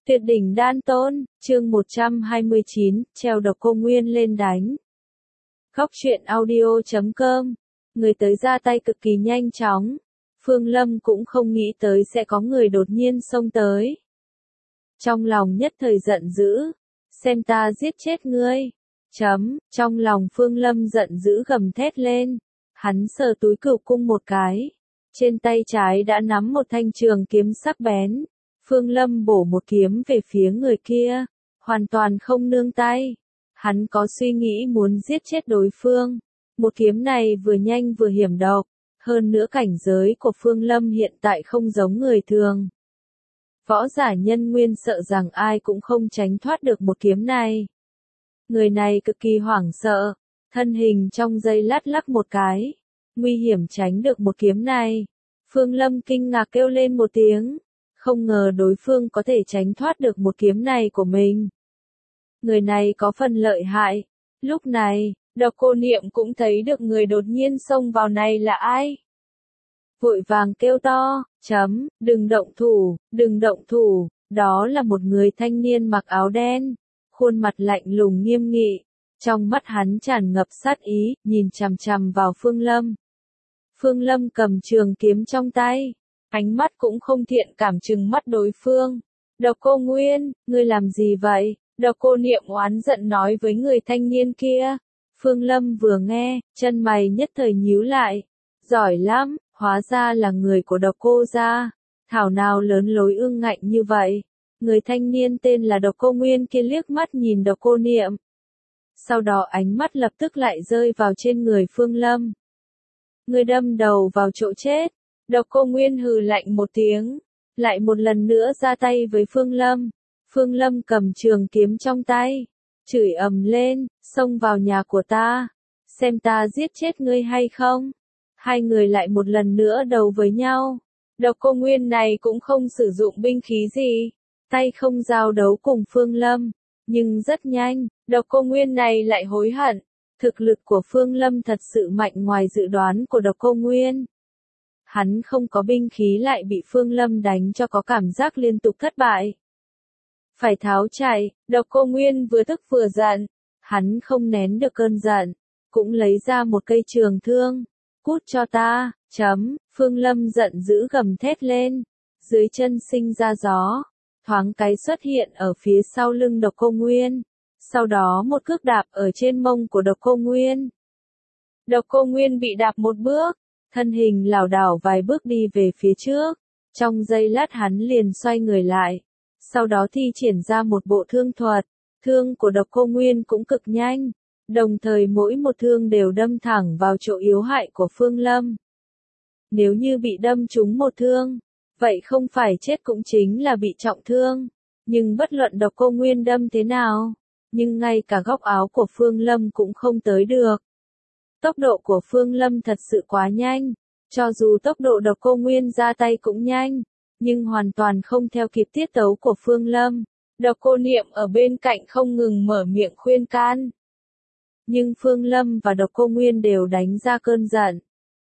Tuyệt đỉnh đan tôn, chương 129, treo độc cô Nguyên lên đánh. Góc truyện audio.com, người tới ra tay cực kỳ nhanh chóng. Phương Lâm cũng không nghĩ tới sẽ có người đột nhiên xông tới. Trong lòng nhất thời giận dữ, xem ta giết chết ngươi. Trong lòng Phương Lâm giận dữ gầm thét lên, hắn sờ túi cửu cung một cái. Trên tay trái đã nắm một thanh trường kiếm sắc bén. Phương Lâm bổ một kiếm về phía người kia, hoàn toàn không nương tay. Hắn có suy nghĩ muốn giết chết đối phương. Một kiếm này vừa nhanh vừa hiểm độc, hơn nữa cảnh giới của Phương Lâm hiện tại không giống người thường. Võ giả nhân nguyên sợ rằng ai cũng không tránh thoát được một kiếm này. Người này cực kỳ hoảng sợ, thân hình trong giây lát lắc một cái, nguy hiểm tránh được một kiếm này. Phương Lâm kinh ngạc kêu lên một tiếng. Không ngờ đối phương có thể tránh thoát được một kiếm này của mình. Người này có phần lợi hại. Lúc này, Độc Cô Niệm cũng thấy được người đột nhiên xông vào này là ai. Vội vàng kêu to, đừng động thủ, đó là một người thanh niên mặc áo đen, khuôn mặt lạnh lùng nghiêm nghị, trong mắt hắn tràn ngập sát ý, nhìn chằm chằm vào Phương Lâm. Phương Lâm cầm trường kiếm trong tay. Ánh mắt cũng không thiện cảm trừng mắt đối phương. Độc Cô Nguyên, ngươi làm gì vậy? Độc Cô Niệm oán giận nói với người thanh niên kia. Phương Lâm vừa nghe, chân mày nhất thời nhíu lại. Giỏi lắm, hóa ra là người của Độc Cô gia. Thảo nào lớn lối ương ngạnh như vậy. Người thanh niên tên là Độc Cô Nguyên kia liếc mắt nhìn Độc Cô Niệm. Sau đó ánh mắt lập tức lại rơi vào trên người Phương Lâm. Ngươi đâm đầu vào chỗ chết. Độc Cô Nguyên hừ lạnh một tiếng, lại một lần nữa ra tay với Phương Lâm. Phương Lâm cầm trường kiếm trong tay, chửi ầm lên, xông vào nhà của ta, xem ta giết chết ngươi hay không. Hai người lại một lần nữa đấu với nhau. Độc Cô Nguyên này cũng không sử dụng binh khí gì, tay không giao đấu cùng Phương Lâm, nhưng rất nhanh, Độc Cô Nguyên này lại hối hận. Thực lực của Phương Lâm thật sự mạnh ngoài dự đoán của Độc Cô Nguyên. Hắn không có binh khí lại bị Phương Lâm đánh cho có cảm giác liên tục thất bại. Phải tháo chạy, Độc Cô Nguyên vừa tức vừa giận. Hắn không nén được cơn giận, cũng lấy ra một cây trường thương. Cút cho ta, Phương Lâm giận dữ gầm thét lên. Dưới chân sinh ra gió, thoáng cái xuất hiện ở phía sau lưng Độc Cô Nguyên. Sau đó một cước đạp ở trên mông của Độc Cô Nguyên. Độc Cô Nguyên bị đạp một bước. Thân hình lảo đảo vài bước đi về phía trước, trong giây lát hắn liền xoay người lại, sau đó thi triển ra một bộ thương thuật, thương của Độc Cô Nguyên cũng cực nhanh, đồng thời mỗi một thương đều đâm thẳng vào chỗ yếu hại của Phương Lâm. Nếu như bị đâm trúng một thương, vậy không phải chết cũng chính là bị trọng thương, nhưng bất luận Độc Cô Nguyên đâm thế nào, nhưng ngay cả góc áo của Phương Lâm cũng không tới được. Tốc độ của Phương Lâm thật sự quá nhanh, cho dù tốc độ Độc Cô Nguyên ra tay cũng nhanh, nhưng hoàn toàn không theo kịp tiết tấu của Phương Lâm. Độc Cô Niệm ở bên cạnh không ngừng mở miệng khuyên can. Nhưng Phương Lâm và Độc Cô Nguyên đều đánh ra cơn giận.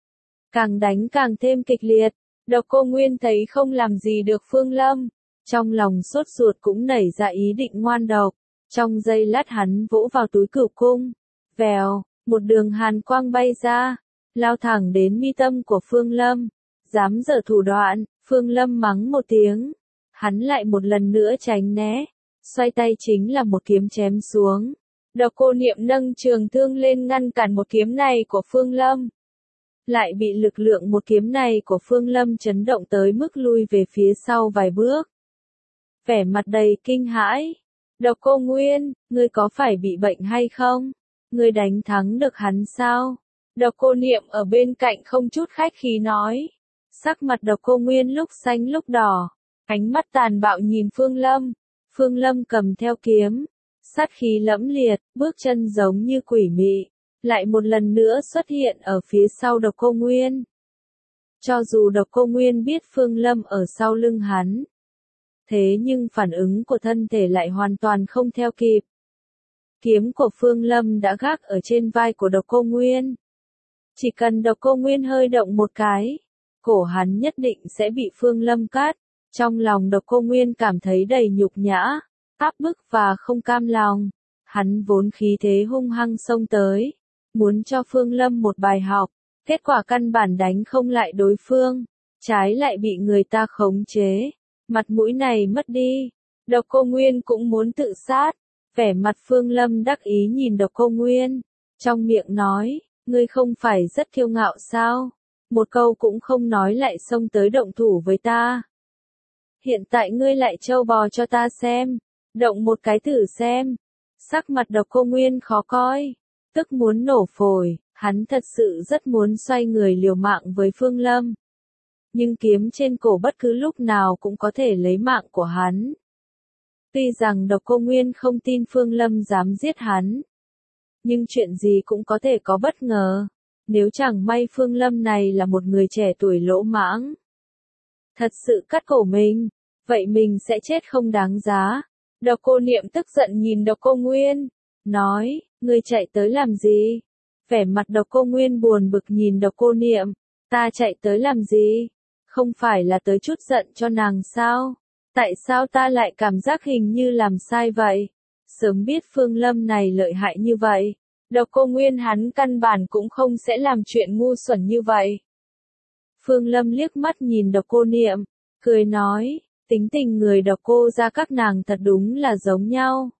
Càng đánh càng thêm kịch liệt, Độc Cô Nguyên thấy không làm gì được Phương Lâm, trong lòng sốt ruột cũng nảy ra ý định ngoan độc. Trong giây lát hắn vỗ vào túi cửu cung, vèo. Một đường hàn quang bay ra, lao thẳng đến mi tâm của Phương Lâm. Dám giở thủ đoạn, Phương Lâm mắng một tiếng. Hắn lại một lần nữa tránh né, xoay tay chính là một kiếm chém xuống. Độc Cô Niệm nâng trường thương lên ngăn cản một kiếm này của Phương Lâm. Lại bị lực lượng một kiếm này của Phương Lâm chấn động tới mức lui về phía sau vài bước. Vẻ mặt đầy kinh hãi. Độc Cô Nguyên, ngươi có phải bị bệnh hay không? Ngươi đánh thắng được hắn sao? Độc Cô Niệm ở bên cạnh không chút khách khí nói. Sắc mặt Độc Cô Nguyên lúc xanh lúc đỏ, ánh mắt tàn bạo nhìn Phương Lâm. Phương Lâm cầm theo kiếm, sát khí lẫm liệt, bước chân giống như quỷ mị, lại một lần nữa xuất hiện ở phía sau Độc Cô Nguyên. Cho dù Độc Cô Nguyên biết Phương Lâm ở sau lưng hắn, thế nhưng phản ứng của thân thể lại hoàn toàn không theo kịp. Kiếm của Phương Lâm đã gác ở trên vai của Độc Cô Nguyên. Chỉ cần Độc Cô Nguyên hơi động một cái, cổ hắn nhất định sẽ bị Phương Lâm cắt. Trong lòng Độc Cô Nguyên cảm thấy đầy nhục nhã, áp bức và không cam lòng. Hắn vốn khí thế hung hăng xông tới, muốn cho Phương Lâm một bài học, kết quả căn bản đánh không lại đối phương, trái lại bị người ta khống chế, mặt mũi này mất đi. Độc Cô Nguyên cũng muốn tự sát, vẻ mặt Phương Lâm đắc ý nhìn Độc Cô Nguyên, trong miệng nói, ngươi không phải rất kiêu ngạo sao, một câu cũng không nói lại xông tới động thủ với ta. Hiện tại ngươi lại trâu bò cho ta xem, động một cái thử xem. Sắc mặt Độc Cô Nguyên khó coi, tức muốn nổ phổi, hắn thật sự rất muốn xoay người liều mạng với Phương Lâm. Nhưng kiếm trên cổ bất cứ lúc nào cũng có thể lấy mạng của hắn. Tuy rằng Độc Cô Nguyên không tin Phương Lâm dám giết hắn, nhưng chuyện gì cũng có thể có bất ngờ. Nếu chẳng may Phương Lâm này là một người trẻ tuổi lỗ mãng, thật sự cắt cổ mình, vậy mình sẽ chết không đáng giá. Độc Cô Niệm tức giận nhìn Độc Cô Nguyên, nói, ngươi chạy tới làm gì? Vẻ mặt Độc Cô Nguyên buồn bực nhìn Độc Cô Niệm, ta chạy tới làm gì? Không phải là tới chút giận cho nàng sao? Tại sao ta lại cảm giác hình như làm sai vậy? Sớm biết Phương Lâm này lợi hại như vậy, Độc Cô Nguyên hắn căn bản cũng không sẽ làm chuyện ngu xuẩn như vậy. Phương Lâm liếc mắt nhìn Độc Cô Niệm, cười nói, tính tình người Độc Cô gia các nàng thật đúng là giống nhau.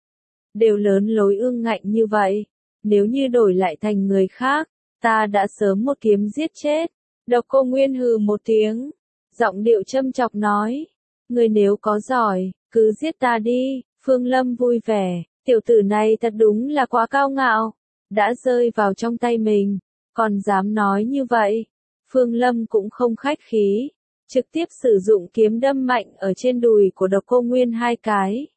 Đều lớn lối ương ngạnh như vậy, nếu như đổi lại thành người khác, ta đã sớm một kiếm giết chết. Độc Cô Nguyên hừ một tiếng, giọng điệu châm chọc nói, người nếu có giỏi, cứ giết ta đi. Phương Lâm vui vẻ, tiểu tử này thật đúng là quá cao ngạo, đã rơi vào trong tay mình, còn dám nói như vậy. Phương Lâm cũng không khách khí, trực tiếp sử dụng kiếm đâm mạnh ở trên đùi của Độc Cô Nguyên 2 cái.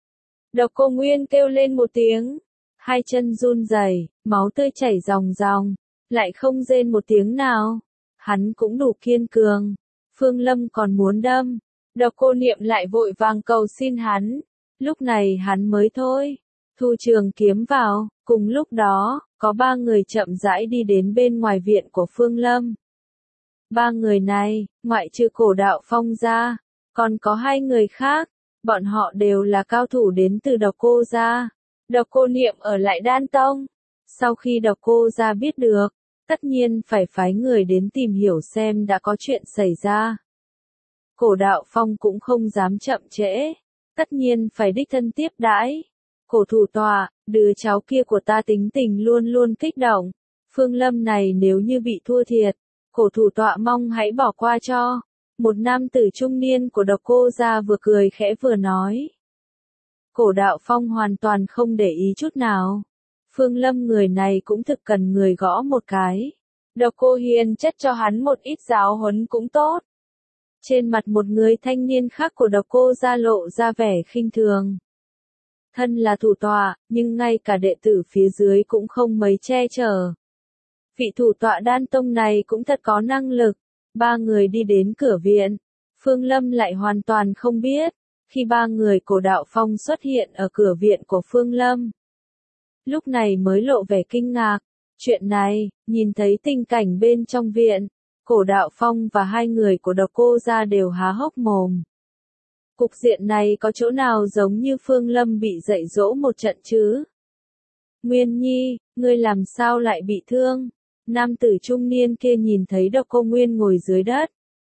Độc Cô Nguyên kêu lên một tiếng, hai chân run rẩy, máu tươi chảy ròng ròng, lại không rên một tiếng nào. Hắn cũng đủ kiên cường. Phương Lâm còn muốn đâm, Độc Cô Niệm lại vội vàng cầu xin hắn. Lúc này hắn mới thôi, thu trường kiếm vào. Cùng lúc đó, có 3 người chậm rãi đi đến bên ngoài viện của Phương Lâm. 3 người này, ngoại trừ Cổ Đạo Phong ra, còn có 2 người khác, bọn họ đều là cao thủ đến từ Độc Cô gia. Độc Cô Niệm ở lại Đan Tông. Sau khi Độc Cô gia biết được, tất nhiên phải phái người đến tìm hiểu xem đã có chuyện xảy ra. Cổ Đạo Phong cũng không dám chậm trễ, tất nhiên phải đích thân tiếp đãi. Cổ thủ tọa, đứa cháu kia của ta tính tình luôn luôn kích động. Phương Lâm này nếu như bị thua thiệt, cổ thủ tọa mong hãy bỏ qua cho. Một nam tử trung niên của Độc Cô gia vừa cười khẽ vừa nói. Cổ Đạo Phong hoàn toàn không để ý chút nào. Phương Lâm người này cũng thực cần người gõ một cái. Độc Cô hiền chất cho hắn một ít giáo huấn cũng tốt. Trên mặt một người thanh niên khác của Độc Cô gia lộ ra vẻ khinh thường. Thân là thủ tọa, nhưng ngay cả đệ tử phía dưới cũng không mấy che chở. Vị thủ tọa Đan Tông này cũng thật có năng lực. 3 người đi đến cửa viện. Phương Lâm lại hoàn toàn không biết. Khi 3 người Cổ Đạo Phong xuất hiện ở cửa viện của Phương Lâm, lúc này mới lộ vẻ kinh ngạc. Chuyện này, nhìn thấy tình cảnh bên trong viện, Cổ Đạo Phong và 2 người của Độc Cô gia đều há hốc mồm. Cục diện này có chỗ nào giống như Phương Lâm bị dạy dỗ một trận chứ? Nguyên Nhi, ngươi làm sao lại bị thương? Nam tử trung niên kia nhìn thấy Độc Cô Nguyên ngồi dưới đất,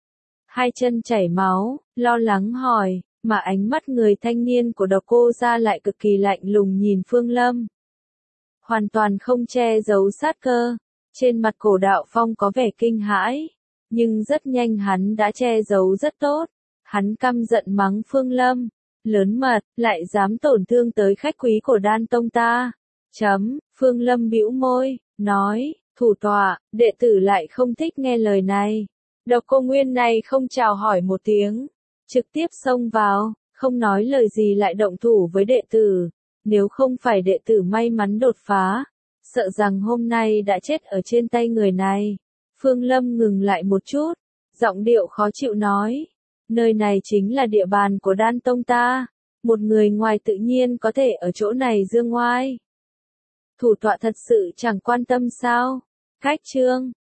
2 chân chảy máu, lo lắng hỏi, mà ánh mắt người thanh niên của Độc Cô gia lại cực kỳ lạnh lùng nhìn Phương Lâm. Hoàn toàn không che giấu sát cơ. Trên mặt Cổ Đạo Phong có vẻ kinh hãi, nhưng rất nhanh hắn đã che giấu rất tốt. Hắn căm giận mắng Phương Lâm, lớn mật, lại dám tổn thương tới khách quý của Đan Tông ta. Phương Lâm bĩu môi, nói, thủ tọa, đệ tử lại không thích nghe lời này. Độc Cô Nguyên này không chào hỏi một tiếng, trực tiếp xông vào, không nói lời gì lại động thủ với đệ tử. Nếu không phải đệ tử may mắn đột phá, sợ rằng hôm nay đã chết ở trên tay người này. Phương Lâm ngừng lại một chút, giọng điệu khó chịu nói, nơi này chính là địa bàn của Đan Tông ta, một người ngoài tự nhiên có thể ở chỗ này dương ngoai. Thủ tọa thật sự chẳng quan tâm sao? Cách chương